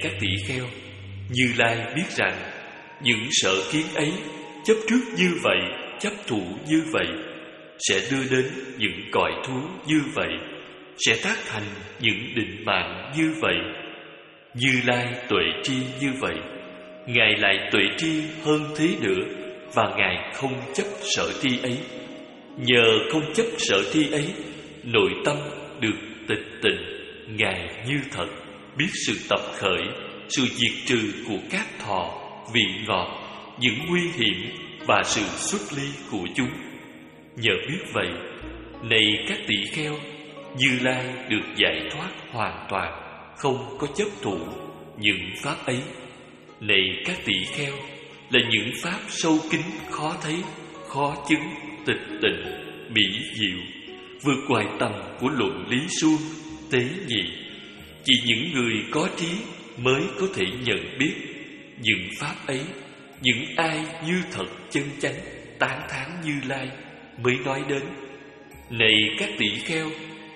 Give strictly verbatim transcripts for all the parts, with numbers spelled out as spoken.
các tỷ kheo, Như Lai biết rằng những sở kiến ấy chấp trước như vậy, chấp thủ như vậy, sẽ đưa đến những cõi thú như vậy, sẽ tác thành những định mạng như vậy. Như Lai tuệ tri như vậy, Ngài lại tuệ tri hơn thế nữa, và Ngài không chấp sở tri ấy. Nhờ không chấp sở tri ấy, nội tâm được tịch tịnh, Ngài như thật, biết sự tập khởi, sự diệt trừ của các thọ, vị ngọt, những nguy hiểm và sự xuất ly của chúng. Nhờ biết vậy, này các tỷ kheo, Như Lai được giải thoát hoàn toàn, không có chấp thủ những pháp ấy. Này các tỷ kheo, là những pháp sâu kín khó thấy, khó chứng, tịch tịnh, mỹ diệu, vượt ngoài tầm của luận lý suông, tế nhị. Chỉ những người có trí mới có thể nhận biết những pháp ấy. Những ai như thật chân chánh, tán thán Như Lai mới nói đến. Này các tỷ kheo,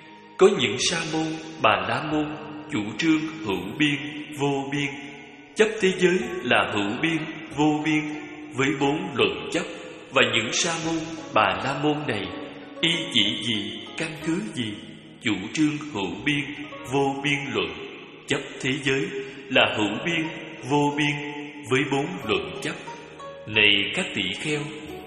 có những sa môn, bà la môn chủ trương hữu biên, vô biên, chấp thế giới là hữu biên, vô biên với bốn luận chấp. Và những sa môn, bà la môn này y chỉ gì, căn cứ gì chủ trương hữu biên, vô biên luận, chấp thế giới là hữu biên, vô biên với bốn luận chấp. Này các tỷ kheo,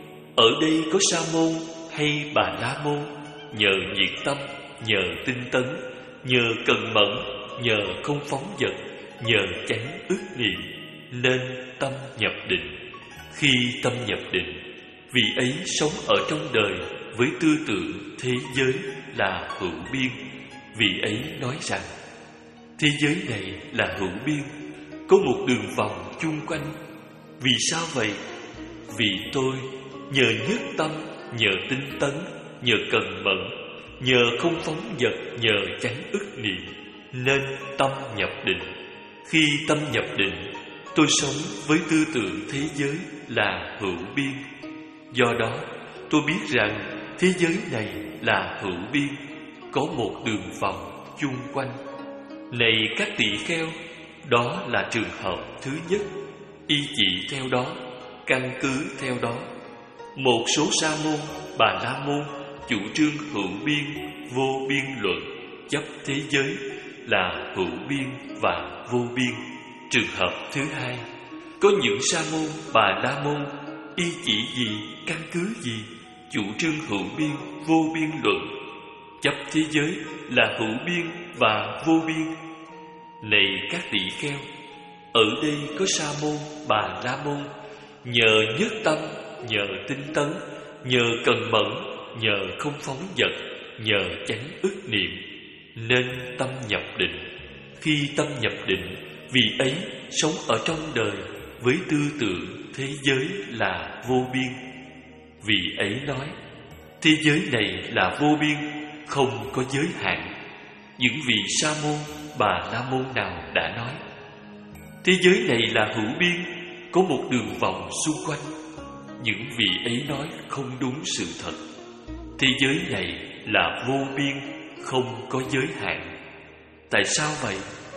ở đây có sa môn hay bà la môn nhờ nhiệt tâm, nhờ tinh tấn, nhờ cần mẫn, nhờ không phóng dật, nhờ chánh ức niệm, nên tâm nhập định. Khi tâm nhập định, vị ấy sống ở trong đời với tư tưởng thế giới là hữu biên. Vị ấy nói rằng thế giới này là hữu biên, có một đường vòng chung quanh. Vì sao vậy? Vì tôi nhờ nhất tâm, nhờ tinh tấn, nhờ cần mẫn, nhờ không phóng dật, nhờ chánh ức niệm, nên tâm nhập định. Khi tâm nhập định, tôi sống với tư tưởng thế giới là hữu biên. Do đó, tôi biết rằng thế giới này là hữu biên, có một đường vòng chung quanh. Này các tỷ kheo, đó là trường hợp thứ nhất. Y chỉ theo đó, căn cứ theo đó. Một số sa môn, bà la môn chủ trương hữu biên, vô biên luận, chấp thế giới là hữu biên và vô biên. Trường hợp thứ hai, có những sa môn, bà la môn y chỉ gì, căn cứ gì chủ trương hữu biên, vô biên luận, chấp thế giới là hữu biên và vô biên. Này các tỷ kheo, ở đây có sa môn, bà la môn nhờ nhất tâm, nhờ tinh tấn, nhờ cần mẫn, nhờ không phóng dật, nhờ chánh ức niệm, nên tâm nhập định. Khi tâm nhập định, vị ấy sống ở trong đời với tư tưởng thế giới là vô biên. Vị ấy nói thế giới này là vô biên, không có giới hạn. Những vị sa môn, bà la môn nào đã nói thế giới này là hữu biên, có một đường vòng xung quanh. Những vị ấy nói không đúng sự thật. Thế giới này là vô biên, không có giới hạn. Tại sao vậy?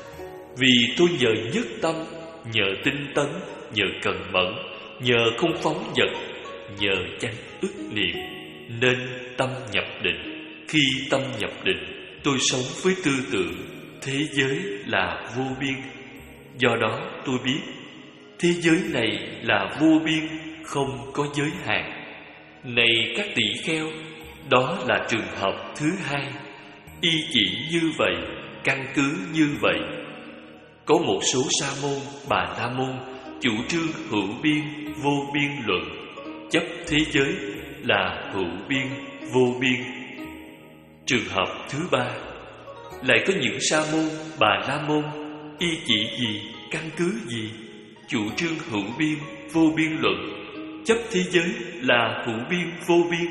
Vì tôi nhờ nhất tâm, nhờ tinh tấn, nhờ cần mẫn, nhờ không phóng dật, nhờ chánh ức niệm, nên tâm nhập định. Khi tâm nhập định, tôi sống với tư tưởng thế giới là vô biên. Do đó tôi biết thế giới này là vô biên, không có giới hạn. Này các tỷ kheo, đó là trường hợp thứ hai. Y chỉ như vậy, căn cứ như vậy. Có một số sa môn, bà la môn chủ trương hữu biên, vô biên luận, chấp thế giới là hữu biên, vô biên. Trường hợp thứ ba, lại có những sa môn, bà la môn y chỉ gì, căn cứ gì chủ trương hữu biên, vô biên luận, chấp thế giới là hữu biên, vô biên.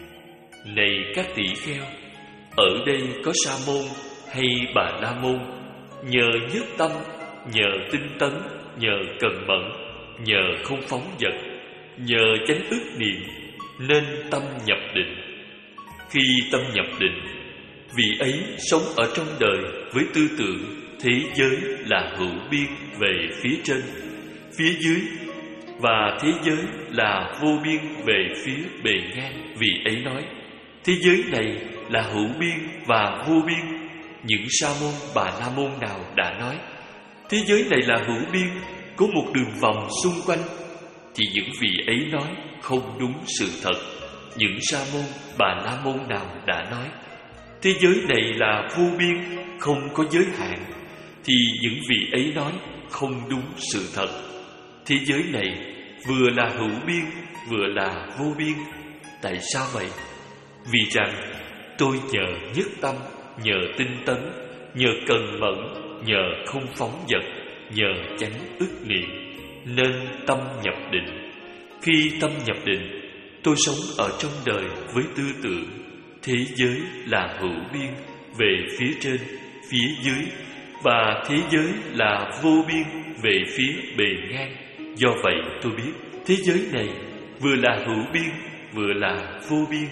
Này các tỷ kheo, ở đây có sa môn hay bà la môn nhờ nhất tâm, nhờ tinh tấn, nhờ cần mẫn, nhờ không phóng dật, nhờ chánh ức niệm, nên tâm nhập định. Khi tâm nhập định, Vị ấy sống ở trong đời với tư tưởng thế giới là hữu biên về phía trên, phía dưới, và thế giới là vô biên về phía bề ngang. Vị ấy nói thế giới này là hữu biên và vô biên. Những sa môn Bà La Môn nào đã nói thế giới này là hữu biên, có một đường vòng xung quanh, thì những vị ấy nói không đúng sự thật. Những sa môn Bà La Môn nào đã nói thế giới này là vô biên, không có giới hạn, thì những vị ấy nói không đúng sự thật. Thế giới này vừa là hữu biên, vừa là vô biên. Tại sao vậy? Vì rằng tôi nhờ nhất tâm, nhờ tinh tấn, nhờ cần mẫn, nhờ không phóng dật, nhờ chánh ức niệm, nên tâm nhập định. Khi tâm nhập định, tôi sống ở trong đời với tư tưởng thế giới là hữu biên về phía trên, phía dưới, và thế giới là vô biên về phía bề ngang. Do vậy tôi biết thế giới này vừa là hữu biên, vừa là vô biên.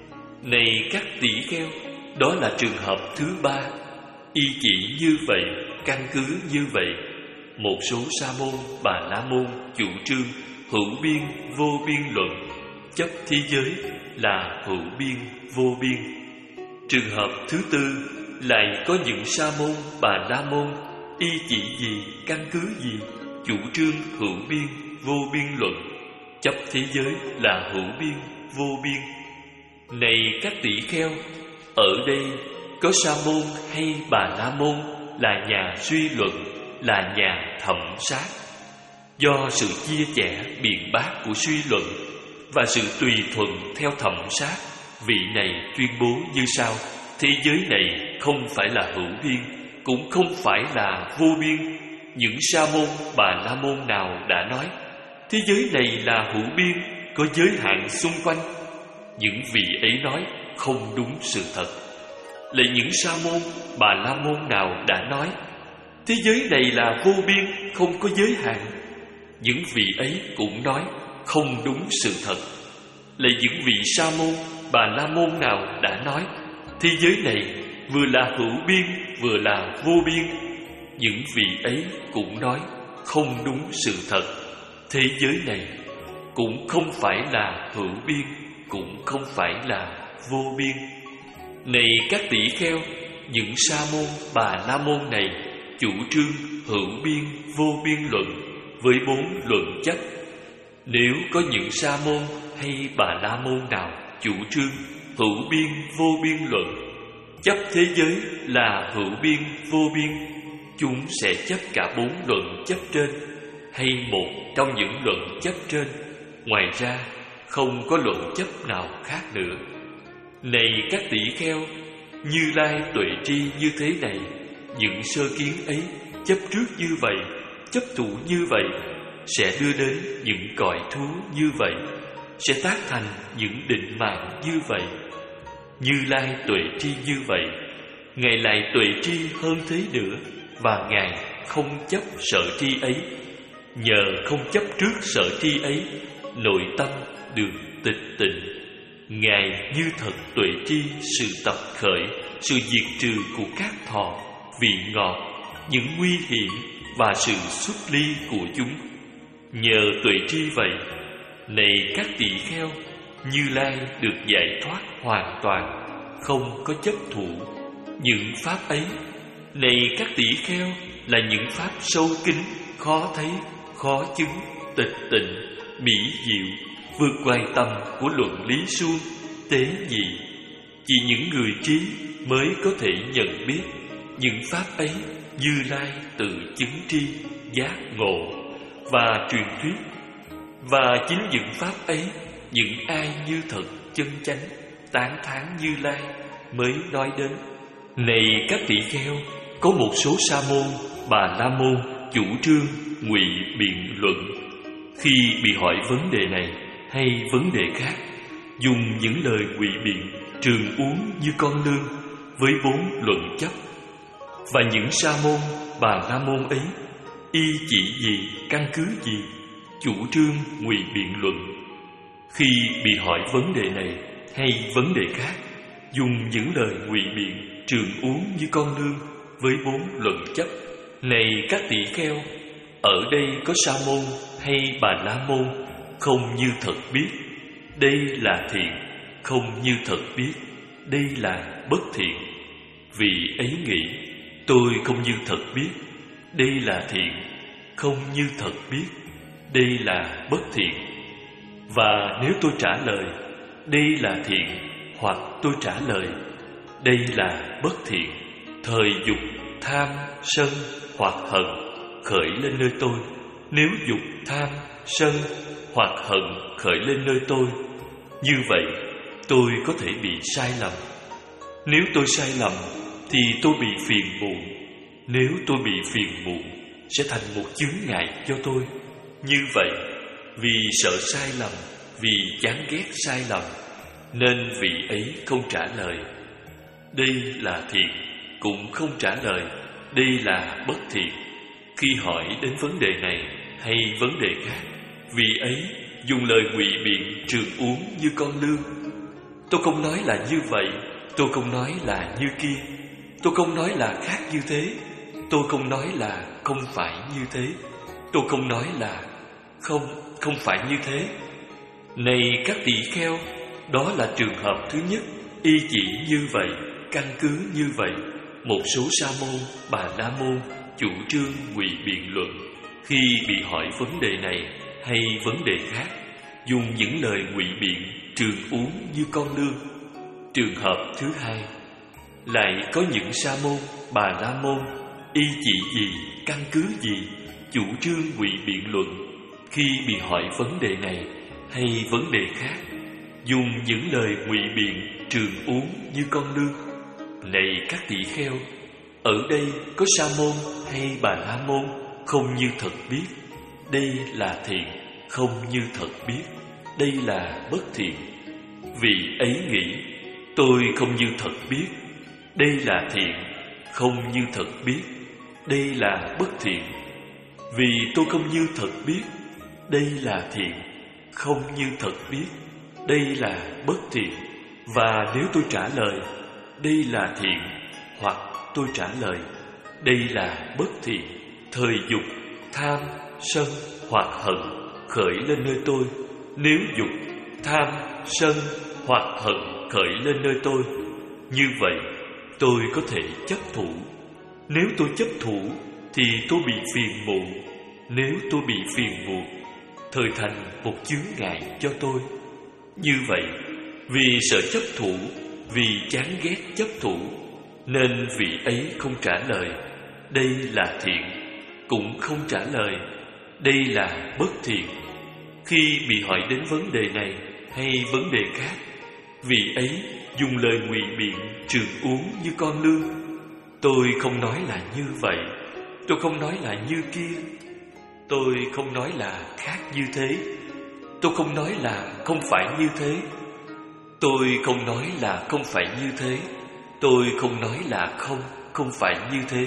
Này các tỷ kheo, đó là trường hợp thứ ba. Y chỉ như vậy, căn cứ như vậy, một số sa môn Bà La Môn chủ trương hữu biên vô biên luận, chấp thế giới là hữu biên vô biên. Trường hợp thứ tư, lại có những sa môn Bà La Môn y chỉ gì, căn cứ gì, chủ trương hữu biên vô biên luận, chấp thế giới là hữu biên vô biên. Này các tỷ kheo, ở đây có sa môn hay Bà La Môn là nhà suy luận, là nhà thẩm sát. Do sự chia sẻ biện bác của suy luận và sự tùy thuận theo thẩm sát, vị này tuyên bố như sau: thế giới này không phải là hữu biên, cũng không phải là vô biên. Những sa môn Bà La Môn nào đã nói thế giới này là hữu biên, có giới hạn xung quanh, những vị ấy nói không đúng sự thật. Lại những sa môn Bà La Môn nào đã nói thế giới này là vô biên, không có giới hạn, những vị ấy cũng nói không đúng sự thật. Lại những vị sa môn Bà La Môn nào đã nói thế giới này vừa là hữu biên, vừa là vô biên, những vị ấy cũng nói không đúng sự thật. Thế giới này cũng không phải là hữu biên, cũng không phải là vô biên. Này các tỷ kheo, những sa môn Bà La Môn này chủ trương hữu biên vô biên luận với bốn luận chấp. Nếu có những sa môn hay Bà La Môn nào chủ trương hữu biên vô biên luận, chấp thế giới là hữu biên vô biên, chúng sẽ chấp cả bốn luận chấp trên, hay một trong những luận chấp trên. Ngoài ra không có luận chấp nào khác nữa. Này các tỷ kheo, Như Lai tuệ tri như thế này, những sơ kiến ấy chấp trước như vậy, chấp thủ như vậy, sẽ đưa đến những cõi thú như vậy, sẽ tác thành những định mạng như vậy. Như Lai tuệ tri như vậy, Ngài lại tuệ tri hơn thế nữa, và Ngài không chấp sợ tri ấy. Nhờ không chấp trước sợ tri ấy, nội tâm được tịch tịnh. Ngài như thật tuệ tri sự tập khởi, sự diệt trừ của các thọ, vị ngọt, những nguy hiểm và sự xuất ly của chúng. Nhờ tuệ tri vậy, này các tỷ kheo, Như Lai được giải thoát hoàn toàn, không có chấp thủ. Những pháp ấy, này các tỷ kheo, là những pháp sâu kín, khó thấy, khó chứng, tịch tịnh, mỹ diệu, vượt ngoài tầm của luận lý suông, tế nhị. Chỉ những người trí mới có thể nhận biết những pháp ấy. Như Lai tự chứng tri, giác ngộ và truyền thuyết. Và chính những pháp ấy, những ai như thật chân chánh tán thán Như Lai mới nói đến. Này các tỷ kheo, có một số sa môn Bà La Môn chủ trương ngụy biện luận. Khi bị hỏi vấn đề này hay vấn đề khác, dùng những lời ngụy biện trường uống như con lương với bốn luận chấp. Và những sa môn Bà La Môn ấy y chỉ gì, căn cứ gì, chủ trương ngụy biện luận. Khi bị hỏi vấn đề này hay vấn đề khác, dùng những lời ngụy biện trường uống như con nương, với bốn luận chấp. Này các tỷ kheo, ở đây có sa môn hay bà la môn không như thật biết, đây là thiện. Không như thật biết, đây là bất thiện. Vì ấy nghĩ, tôi không như thật biết, đây là thiện. Không như thật biết, đây là bất thiện. Và nếu tôi trả lời, đây là thiện, hoặc tôi trả lời, đây là bất thiện, thời dục, tham, sân hoặc hận khởi lên nơi tôi. Nếu dục, tham, sân hoặc hận khởi lên nơi tôi, như vậy tôi có thể bị sai lầm. Nếu tôi sai lầm thì tôi bị phiền muộn. Nếu tôi bị phiền muộn sẽ thành một chướng ngại cho tôi. Như vậy, vì sợ sai lầm, vì chán ghét sai lầm, nên vị ấy không trả lời đây là thiện, cũng không trả lời đây là bất thiện. Khi hỏi đến vấn đề này hay vấn đề khác, vị ấy dùng lời ngụy biện trường uống như con lương. Tôi không nói là như vậy, tôi không nói là như kia, tôi không nói là khác như thế, tôi không nói là không phải như thế, tôi không nói là không, không phải như thế. Này các tỷ kheo, đó là trường hợp thứ nhất, y chỉ như vậy, căn cứ như vậy. Một số sa môn, bà la môn chủ trương ngụy biện luận, khi bị hỏi vấn đề này hay vấn đề khác, dùng những lời ngụy biện trường uống như con lương. Trường hợp thứ hai, lại có những sa môn, bà la môn y chỉ gì, căn cứ gì chủ trương ngụy biện luận, khi bị hỏi vấn đề này hay vấn đề khác, dùng những lời ngụy biện trường uống như con lương. Này các tỷ kheo, ở đây có sa môn hay bà la môn không như thật biết, đây là thiện. Không như thật biết, đây là bất thiện. Vì ấy nghĩ, tôi không như thật biết, đây là thiện. Không như thật biết, đây là bất thiện. Vì tôi không như thật biết, đây là thiện. Không như thật biết, đây là bất thiện. Và nếu tôi trả lời, đây là thiện, hoặc tôi trả lời, đây là bất thiện, thời dục, tham, sân hoặc hận khởi lên nơi tôi. Nếu dục, tham, sân hoặc hận khởi lên nơi tôi, như vậy tôi có thể chấp thủ. Nếu tôi chấp thủ thì tôi bị phiền muộn. Nếu tôi bị phiền muộn, thời thành một chướng ngại cho tôi. Như vậy, vì sợ chấp thủ, vì chán ghét chấp thủ, nên vị ấy không trả lời đây là thiện, cũng không trả lời đây là bất thiện. Khi bị hỏi đến vấn đề này hay vấn đề khác, vị ấy dùng lời ngụy biện trường uống như con lương. Tôi không nói là như vậy, tôi không nói là như kia, tôi không nói là khác như thế, tôi không nói là không phải như thế, tôi không nói là không phải như thế, tôi không nói là không, không phải như thế.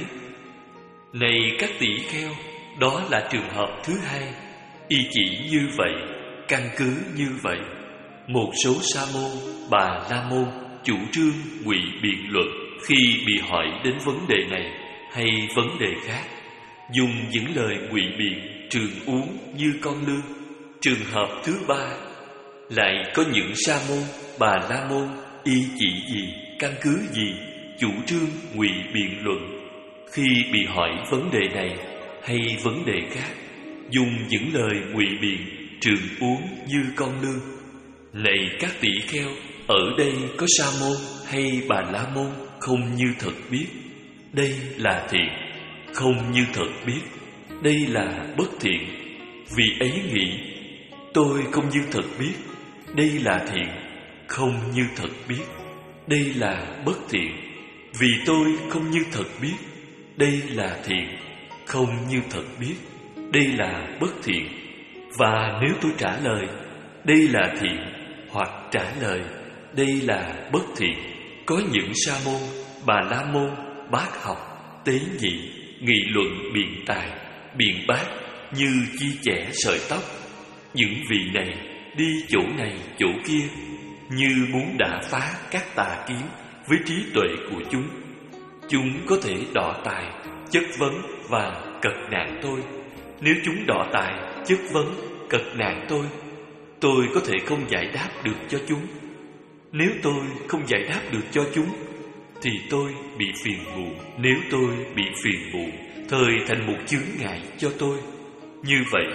Này các tỷ kheo, đó là trường hợp thứ hai, y chỉ như vậy, căn cứ như vậy. Một số sa môn, bà la môn chủ trương ngụy biện luận, khi bị hỏi đến vấn đề này hay vấn đề khác, dùng những lời ngụy biện trường uống như con lương. Trường hợp thứ ba, lại có những sa môn, bà la môn y chỉ gì, căn cứ gì chủ trương ngụy biện luận, khi bị hỏi vấn đề này hay vấn đề khác, dùng những lời ngụy biện trường uống như con lương. Này các tỷ kheo, ở đây có sa môn hay bà la môn không như thật biết, đây là thiện. Không như thật biết, đây là bất thiện. Vì ấy nghĩ, tôi không như thật biết, đây là thiện. Không như thật biết, đây là bất thiện. Vì tôi không như thật biết, đây là thiện. Không như thật biết, đây là bất thiện. Và nếu tôi trả lời, đây là thiện, hoặc trả lời, đây là bất thiện, có những sa môn, bà la môn bác học, tế nhị, nghị luận biện tài, biện bác như chia chẻ sợi tóc. Những vị này đi chỗ này chỗ kia, như muốn đả phá các tà kiến với trí tuệ của chúng, Chúng có thể đọ tài, chất vấn và cật nạn tôi. Nếu chúng đọ tài, chất vấn, cật nạn tôi, tôi có thể không giải đáp được cho chúng. Nếu tôi không giải đáp được cho chúng, thì tôi bị phiền muộn. Nếu tôi bị phiền muộn, thời thành một chướng ngại cho tôi. Như vậy,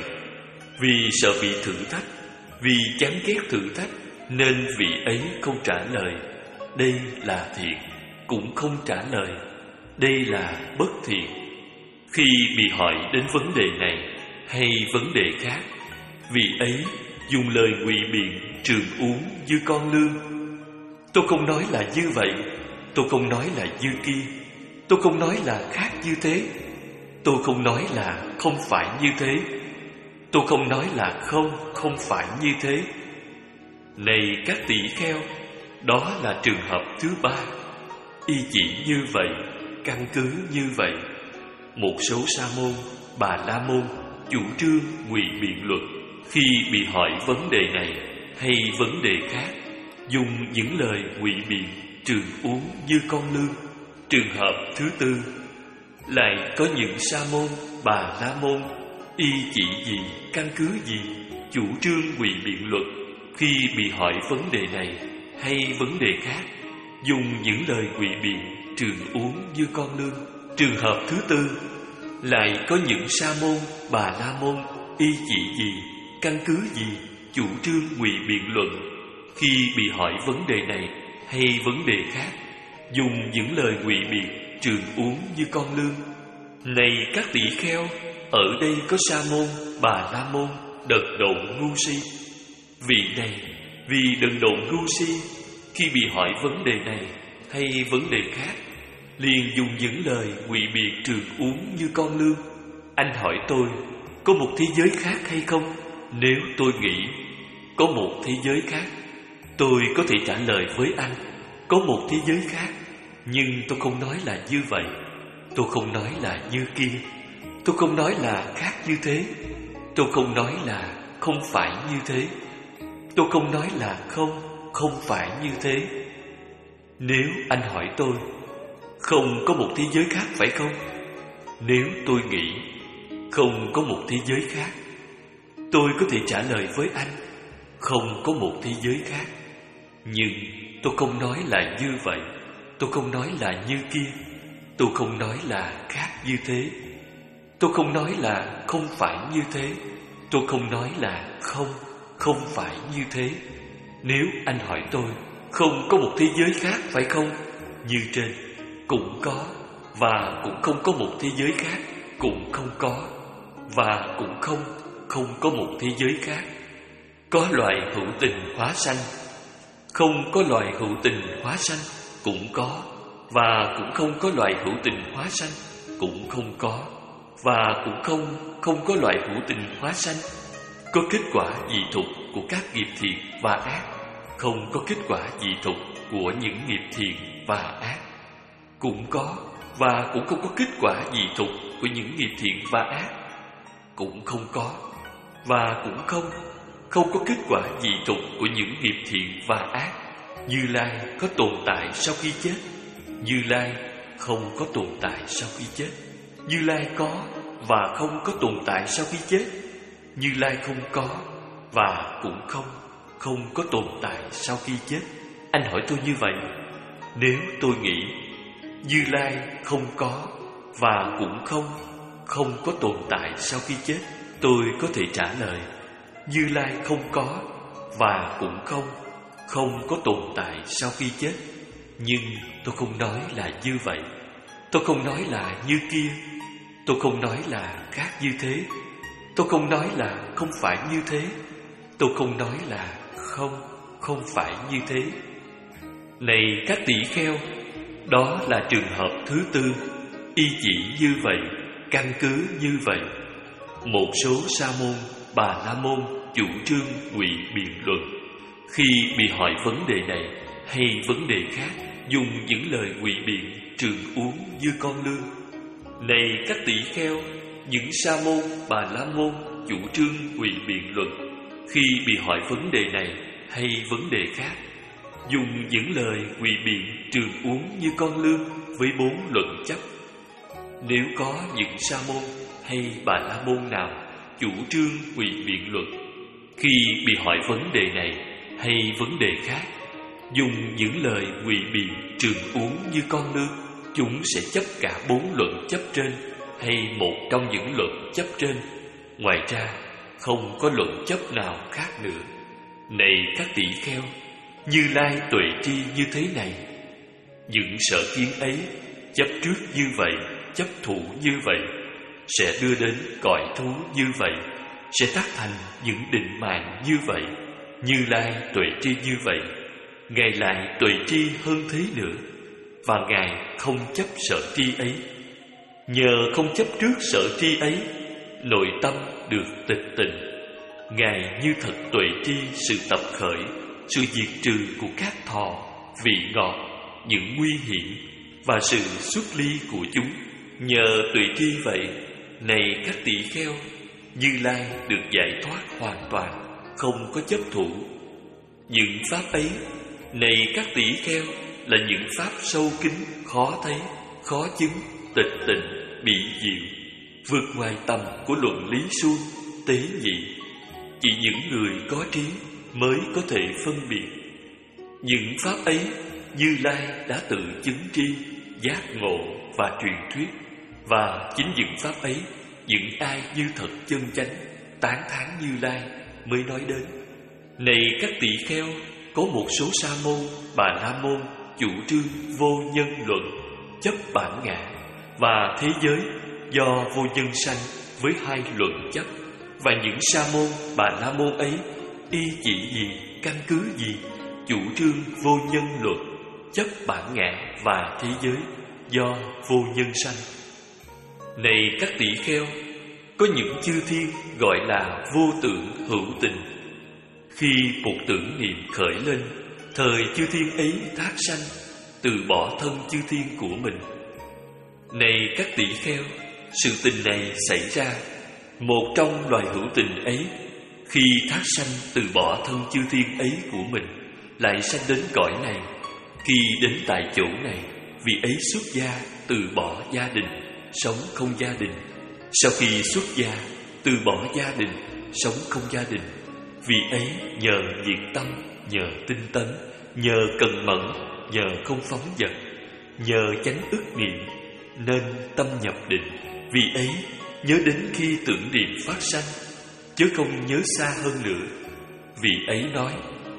vì sợ bị thử thách, vì chán ghét thử thách, nên vị ấy không trả lời. Đây là thiện, cũng không trả lời. Đây là bất thiện. Khi bị hỏi đến vấn đề này hay vấn đề khác, vị ấy dùng lời ngụy biện trường uống như con lươn. Tôi không nói là như vậy, tôi không nói là như kia, tôi không nói là khác như thế, tôi không nói là không phải như thế, tôi không nói là không, không phải như thế. Này các tỷ kheo, đó là trường hợp thứ ba. Y chỉ như vậy, căn cứ như vậy. Một số sa môn, bà la môn chủ trương ngụy biện luận. Khi bị hỏi vấn đề này hay vấn đề khác, dùng những lời ngụy biện trường uống như con lươn. Trường hợp thứ tư, lại có những sa môn, bà la môn y chỉ gì, căn cứ gì chủ trương ngụy biện luận. Khi bị hỏi vấn đề này hay vấn đề khác, dùng những lời ngụy biện trường uống như con lươn. Trường hợp thứ tư, lại có những sa môn, bà la môn y chỉ gì, căn cứ gì chủ trương ngụy biện luận. Khi bị hỏi vấn đề này hay vấn đề khác, dùng những lời ngụy biện trường uống như con lươn. Này các tỷ kheo, ở đây có sa môn, bà la môn đần độn ngu si. Vị này vì đần độn ngu si, khi bị hỏi vấn đề này hay vấn đề khác, liền dùng những lời ngụy biện trường uống như con lươn. Anh hỏi tôi có một thế giới khác hay không? Nếu tôi nghĩ có một thế giới khác, tôi có thể trả lời với anh có một thế giới khác. Nhưng tôi không nói là như vậy, tôi không nói là như kia, tôi không nói là khác như thế, tôi không nói là không phải như thế, tôi không nói là không, không phải như thế. Nếu anh hỏi tôi không có một thế giới khác phải không? Nếu tôi nghĩ không có một thế giới khác, tôi có thể trả lời với anh không có một thế giới khác. Nhưng tôi không nói là như vậy, tôi không nói là như kia, tôi không nói là khác như thế, tôi không nói là không phải như thế, tôi không nói là không, không phải như thế. Nếu anh hỏi tôi không có một thế giới khác phải không? Như trên, cũng có, và cũng không có một thế giới khác, cũng không có, và cũng không, không có một thế giới khác. Có loài hữu tình hóa sanh, không có loài hữu tình hóa sanh, cũng có, và cũng không có loài hữu tình hóa sanh, cũng không có, và cũng không, không có loài hữu tình hóa sanh. Có kết quả dị thục của các nghiệp thiện và ác, không có kết quả dị thục của những nghiệp thiện và ác. Cũng có, và cũng không có kết quả dị thục của những nghiệp thiện và ác. Cũng không có, và cũng không, không có kết quả dị thục của những nghiệp thiện và ác. Như Lai có tồn tại sau khi chết, Như Lai không có tồn tại sau khi chết. Như Lai có và không có tồn tại sau khi chết. Như Lai không có và cũng không, không có tồn tại sau khi chết. Anh hỏi tôi như vậy, nếu tôi nghĩ Như Lai không có và cũng không, không có tồn tại sau khi chết, tôi có thể trả lời Như Lai không có và cũng không, không có tồn tại sau khi chết. Nhưng tôi không nói là như vậy, tôi không nói là như kia, tôi không nói là khác như thế, tôi không nói là không phải như thế, tôi không nói là không, không phải như thế. Này các tỷ kheo, đó là trường hợp thứ tư. Y chỉ như vậy, căn cứ như vậy. Một số sa môn, bà la môn chủ trương ngụy biện luận. Khi bị hỏi vấn đề này hay vấn đề khác, dùng những lời ngụy biện trường uống như con lươn. Này các tỷ kheo, những sa môn, bà la môn chủ trương ngụy biện luận. Khi bị hỏi vấn đề này hay vấn đề khác, dùng những lời ngụy biện trường uốn như con lươn với bốn luận chấp. Nếu có những sa môn hay bà la môn nào chủ trương ngụy biện luận, khi bị hỏi vấn đề này hay vấn đề khác, dùng những lời ngụy biện trường uốn như con lươn, chúng sẽ chấp cả bốn luận chấp trên hay một trong những luận chấp trên. Ngoài ra không có luận chấp nào khác nữa. Này các tỷ kheo, Như Lai tuệ tri như thế này. Những sở kiến ấy chấp trước như vậy, chấp thủ như vậy, sẽ đưa đến cõi thú như vậy, sẽ tác thành những định mạng như vậy. Như Lai tuệ tri như vậy, Ngài lại tuệ tri hơn thế nữa, và Ngài không chấp sở tri ấy. Nhờ không chấp trước sở tri ấy, nội tâm được tịch tịnh. Ngài như thật tuệ tri sự tập khởi, sự diệt trừ của các thọ, vị ngọt, những nguy hiểm và sự xuất ly của chúng. Nhờ tuệ tri vậy, này các tỷ kheo, Như Lai được giải thoát hoàn toàn, không có chấp thủ. Những pháp ấy, này các tỷ kheo, là những pháp sâu kín, khó thấy, khó chứng, tịch tịnh, bị diệu, vượt ngoài tầm của luận lý suông, tế nhị. Chỉ những người có trí mới có thể phân biệt. Những pháp ấy, Như Lai đã tự chứng tri, giác ngộ và truyền thuyết. Và chính những pháp ấy, những ai như thật chân chánh, tán thán Như Lai mới nói đến. Này các tỷ kheo, có một số sa môn, bà la môn chủ trương vô nhân luận, chấp bản ngã và thế giới do vô nhân sanh với hai luận chấp. Và những sa môn, bà la môn ấy y chỉ gì, căn cứ gì chủ trương vô nhân luận, chấp bản ngã và thế giới do vô nhân sanh. Này các tỷ kheo, có những chư thiên gọi là vô tưởng hữu tình. Khi một tưởng niệm khởi lên, thời chư thiên ấy thác sanh, từ bỏ thân chư thiên của mình. Này các tỷ kheo, sự tình này xảy ra, một trong loài hữu tình ấy, khi thác sanh từ bỏ thân chư thiên ấy của mình, lại sanh đến cõi này. Khi đến tại chỗ này, vị ấy xuất gia, từ bỏ gia đình, sống không gia đình. Sau khi xuất gia, từ bỏ gia đình, sống không gia đình, vị ấy nhờ nhiệt tâm, nhờ tinh tấn, nhờ cần mẫn, nhờ không phóng dật, nhờ chánh ức niệm, nên tâm nhập định. Vị ấy nhớ đến khi tưởng niệm phát sanh, chứ không nhớ xa hơn nữa. Vị ấy nói,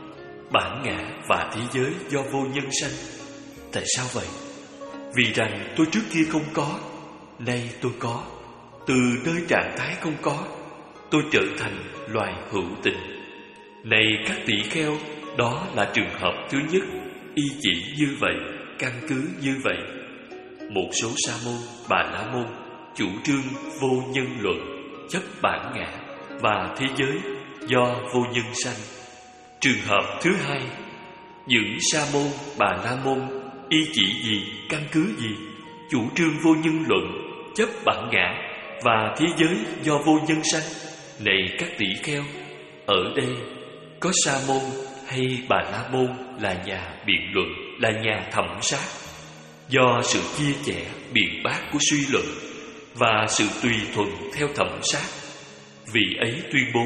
bản ngã và thế giới do vô nhân sanh. Tại sao vậy? Vì rằng tôi trước kia không có, nay tôi có. Từ nơi trạng thái không có, tôi trở thành loài hữu tình. Này các tỷ kheo, đó là trường hợp thứ nhất, y chỉ như vậy, căn cứ như vậy. Một số sa môn, bà la môn chủ trương vô nhân luận, chấp bản ngã và thế giới do vô nhân sanh. Trường hợp thứ hai, những sa môn, bà la môn y chỉ gì, căn cứ gì chủ trương vô nhân luận, chấp bản ngã và thế giới do vô nhân sanh. Này các tỷ kheo, ở đây có sa môn hay bà la môn là nhà biện luận, là nhà thẩm sát. Do sự chia sẻ biện bác của suy luận và sự tùy thuận theo thẩm sát, vị ấy tuyên bố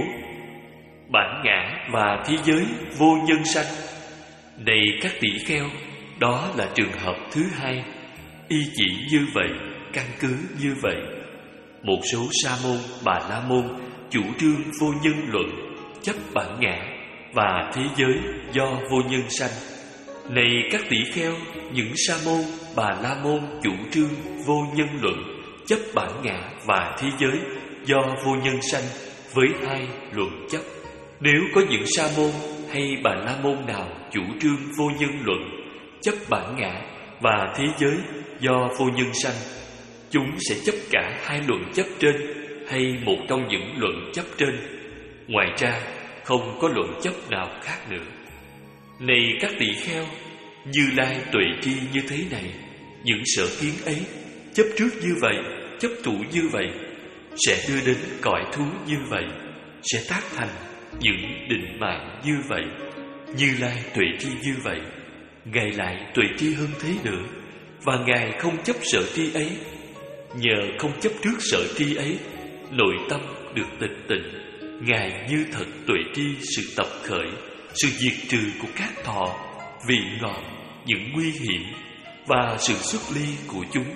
bản ngã và thế giới vô nhân sanh. Này các tỷ kheo, đó là trường hợp thứ hai, y chỉ như vậy, căn cứ như vậy. Một số sa môn, bà la môn chủ trương vô nhân luận, chấp bản ngã và thế giới do vô nhân sanh. Này các tỷ kheo, những sa môn, bà la môn chủ trương vô nhân luận, chấp bản ngã và thế giới do vô nhân sanh với hai luận chấp. Nếu có những sa môn hay bà la môn nào chủ trương vô nhân luận, chấp bản ngã và thế giới do vô nhân sanh, chúng sẽ chấp cả hai luận chấp trên hay một trong những luận chấp trên. Ngoài ra không có luận chấp nào khác nữa. Này các tỷ kheo, Như Lai tuệ tri như thế này. Những sở kiến ấy, chấp trước như vậy, chấp thủ như vậy, sẽ đưa đến cõi thú như vậy, sẽ tác thành những định mạng như vậy. Như Lai tuệ tri như vậy, Ngài lại tuệ tri hơn thế nữa. Và Ngài không chấp sợ tri ấy. Nhờ không chấp trước sợ tri ấy, nội tâm được tịch tịnh. Ngài như thật tuệ tri sự tập khởi, sự diệt trừ của các thọ, vị ngọt, những nguy hiểm và sự xuất ly của chúng.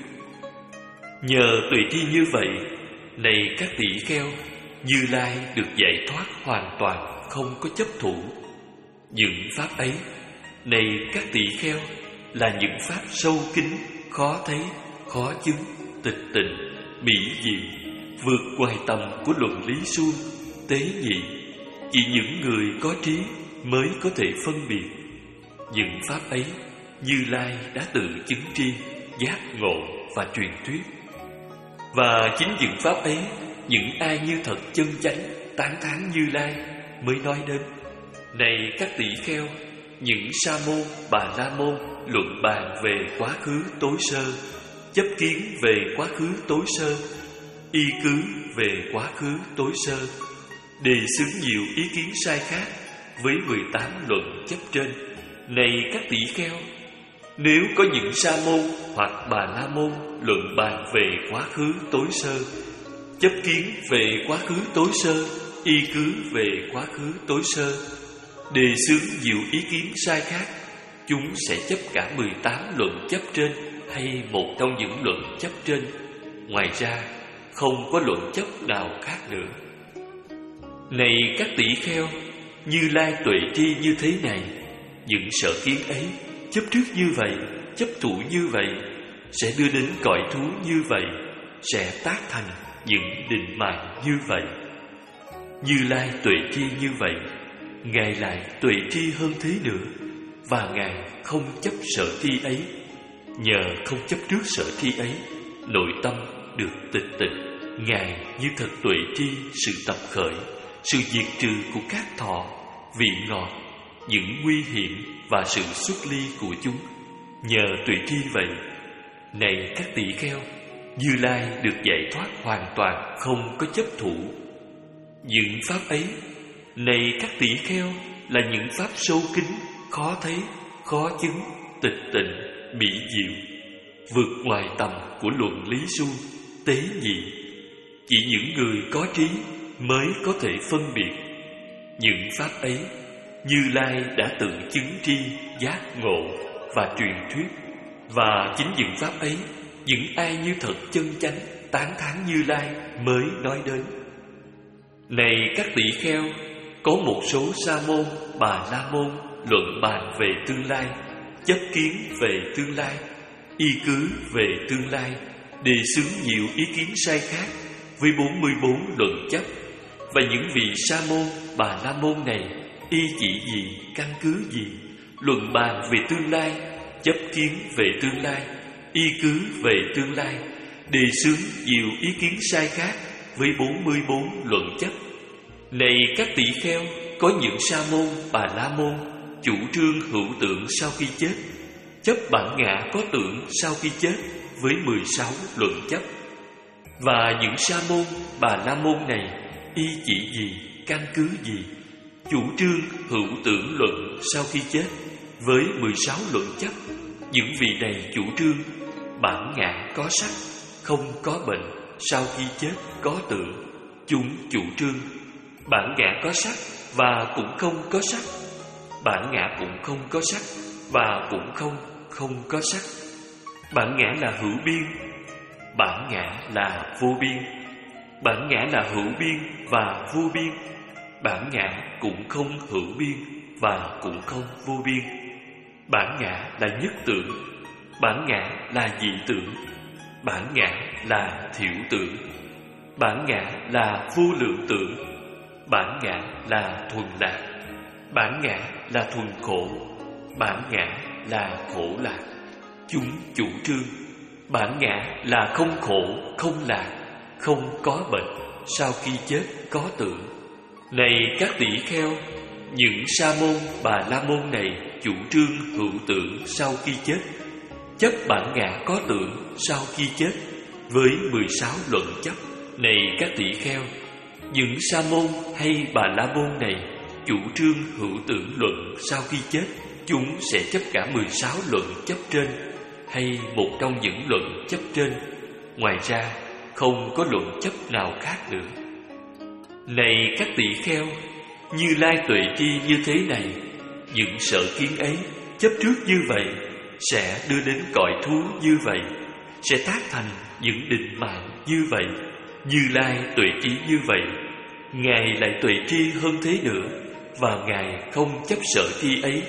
Nhờ tuệ tri như vậy, này các tỷ kheo, Như Lai được giải thoát hoàn toàn, không có chấp thủ. Những pháp ấy, này các tỷ kheo, là những pháp sâu kín, khó thấy, khó chứng, tịch tịnh, mỹ diệu, vượt ngoài tầm của luận lý suông, tế nhị. Chỉ những người có trí mới có thể phân biệt. Những pháp ấy, Như Lai đã tự chứng tri, giác ngộ và truyền thuyết. Và chính những pháp ấy, những ai như thật chân chánh, tán thán Như Lai mới nói đến. Này các tỷ kheo, những sa môn, bà la môn luận bàn về quá khứ tối sơ, chấp kiến về quá khứ tối sơ, y cứ về quá khứ tối sơ, đề xướng nhiều ý kiến sai khác với mười tám luận chấp trên. Này các tỷ kheo, nếu có những sa môn hoặc bà la môn luận bàn về quá khứ tối sơ, chấp kiến về quá khứ tối sơ, y cứ về quá khứ tối sơ, đề xướng nhiều ý kiến sai khác, chúng sẽ chấp cả mười tám luận chấp trên hay một trong những luận chấp trên. Ngoài ra, không có luận chấp nào khác nữa. Này các tỷ kheo, Như Lai tuệ tri như thế này, những sở kiến ấy, chấp trước như vậy, chấp thủ như vậy, sẽ đưa đến cõi thú như vậy, sẽ tác thành những định mạng như vậy. Như Lai tuệ tri như vậy, Ngài lại tuệ tri hơn thế nữa. Và Ngài không chấp sở tri ấy. Nhờ không chấp trước sở tri ấy, nội tâm được tịch tịnh. Ngài như thật tuệ tri sự tập khởi, sự diệt trừ của các thọ, vị ngọt, những nguy hiểm và sự xuất ly của chúng. Nhờ tuệ tri vậy, này các tỷ kheo, Như Lai được giải thoát hoàn toàn, không có chấp thủ. Những pháp ấy, này các tỷ kheo, là những pháp sâu kín, khó thấy, khó chứng, tịch tịnh, mỹ diệu, vượt ngoài tầm của luận lý suông, tế nhị. Chỉ những người có trí mới có thể phân biệt. Những pháp ấy, Như Lai đã tự chứng tri, giác ngộ và truyền thuyết. Và chính những pháp ấy, những ai như thật chân chánh, tán thán Như Lai mới nói đến. Này các tỷ kheo, có một số sa môn, bà la môn luận bàn về tương lai, chấp kiến về tương lai, y cứ về tương lai, đề xướng nhiều ý kiến sai khác với bốn mươi bốn luận chấp. Và những vị sa môn, bà la môn này y chỉ gì, căn cứ gì, luận bàn về tương lai, chấp kiến về tương lai, y cứ về tương lai, đề xướng nhiều ý kiến sai khác với bốn mươi bốn luận chấp. Này các tỷ kheo, có những sa môn, bà la môn chủ trương hữu tượng sau khi chết, chấp bản ngã có tượng sau khi chết với mười sáu luận chấp. Và những sa môn, bà la môn này y chỉ gì, căn cứ gì, chủ trương hữu tưởng luận sau khi chết với mười sáu luận chấp. Những vị này chủ trương bản ngã có sắc, không có bệnh, sau khi chết có tượng. Chúng chủ trương bản ngã có sắc và cũng không có sắc, bản ngã cũng không có sắc và cũng không không có sắc. Bản ngã là hữu biên, bản ngã là vô biên. Bản ngã là hữu biên và vô biên. Bản ngã cũng không hữu biên và cũng không vô biên. Bản ngã là nhất tượng, bản ngã là dị tượng, bản ngã là thiểu tượng, bản ngã là vô lượng tượng, bản ngã là thuần lạc, bản ngã là thuần khổ, bản ngã là khổ lạc. Chúng chủ trương bản ngã là không khổ, không lạc, không có bệnh, sau khi chết có tượng. Này các tỷ kheo, những sa môn, bà la môn này chủ trương hữu tượng sau khi chết, chấp bản ngã có tượng sau khi chết với mười sáu luận chấp. Này các tỷ kheo, những sa môn hay bà la môn này chủ trương hữu tưởng luận sau khi chết, chúng sẽ chấp cả mười sáu luận chấp trên hay một trong những luận chấp trên. Ngoài ra, không có luận chấp nào khác nữa. Này các tỳ kheo, Như Lai tuệ tri như thế này, những sở kiến ấy chấp trước như vậy sẽ đưa đến cõi thú như vậy, sẽ tác thành những định mạng như vậy. Như Lai tuệ trí như vậy, Ngài lại tuệ tri hơn thế nữa, và Ngài không chấp sở chi ấy.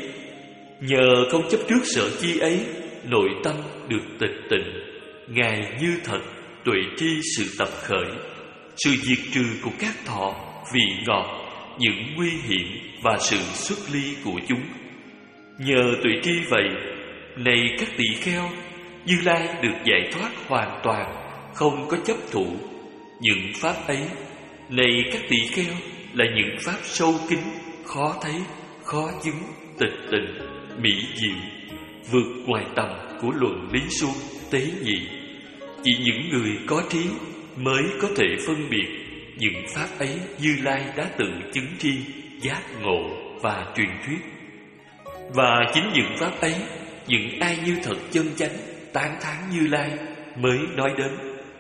Nhờ không chấp trước sở chi ấy, nội tâm được tịch tịnh. Ngài như thật tuệ tri sự tập khởi, sự diệt trừ của các thọ, vị ngọt, những nguy hiểm và sự xuất ly của chúng. Nhờ tuệ tri vậy, này các tỳ kheo, Như Lai được giải thoát hoàn toàn, không có chấp thụ. Những pháp ấy, này các tỳ kheo, là những pháp sâu kín, khó thấy, khó chứng, tịch tịnh, mỹ diệu, vượt ngoài tầm của luận lý suông, tế nhị. Chỉ những người có trí mới có thể phân biệt những pháp ấy Như Lai đã tự chứng tri, giác ngộ và truyền thuyết. Và chính những pháp ấy, những ai như thật chân chánh tán thán Như Lai mới nói đến.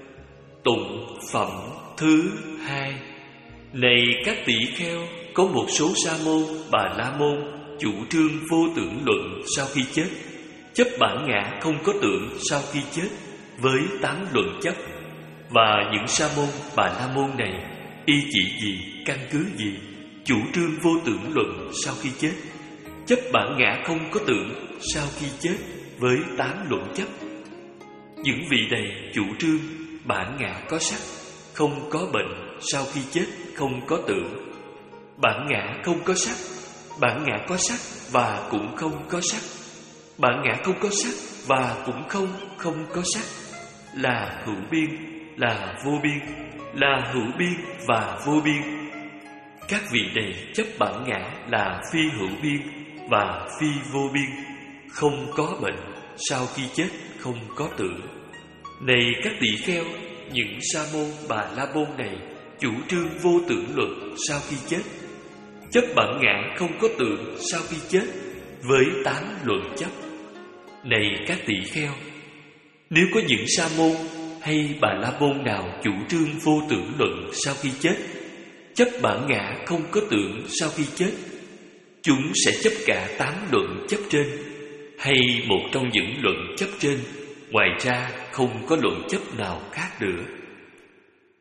Tụng phẩm thứ hai. Này các tỳ kheo, có một số sa môn, bà la môn chủ trương vô tưởng luận sau khi chết, chấp bản ngã không có tưởng sau khi chết với tám luận chấp. Và những sa môn, bà la môn này y chỉ gì, căn cứ gì chủ trương vô tưởng luận sau khi chết, chấp bản ngã không có tưởng sau khi chết với tám luận chấp. Những vị này chủ trương bản ngã có sắc, không có bệnh sau khi chết không có tưởng. Bản ngã không có sắc, bản ngã có sắc và cũng không có sắc. Bản ngã không có sắc và cũng không không có sắc, là hữu biên, là vô biên, là hữu biên và vô biên. Các vị này chấp bản ngã là phi hữu biên và phi vô biên, không có bệnh, sau khi chết không có tưởng. Này các tỳ kheo, những sa môn, bà la môn này chủ trương vô tưởng luận sau khi chết, chấp bản ngã không có tưởng sau khi chết với tám luận chấp. Này các tỳ kheo, nếu có những sa môn hay bà la môn nào chủ trương vô tưởng luận sau khi chết, chấp bản ngã không có tưởng sau khi chết, chúng sẽ chấp cả tám luận chấp trên hay một trong những luận chấp trên. Ngoài ra không có luận chấp nào khác nữa.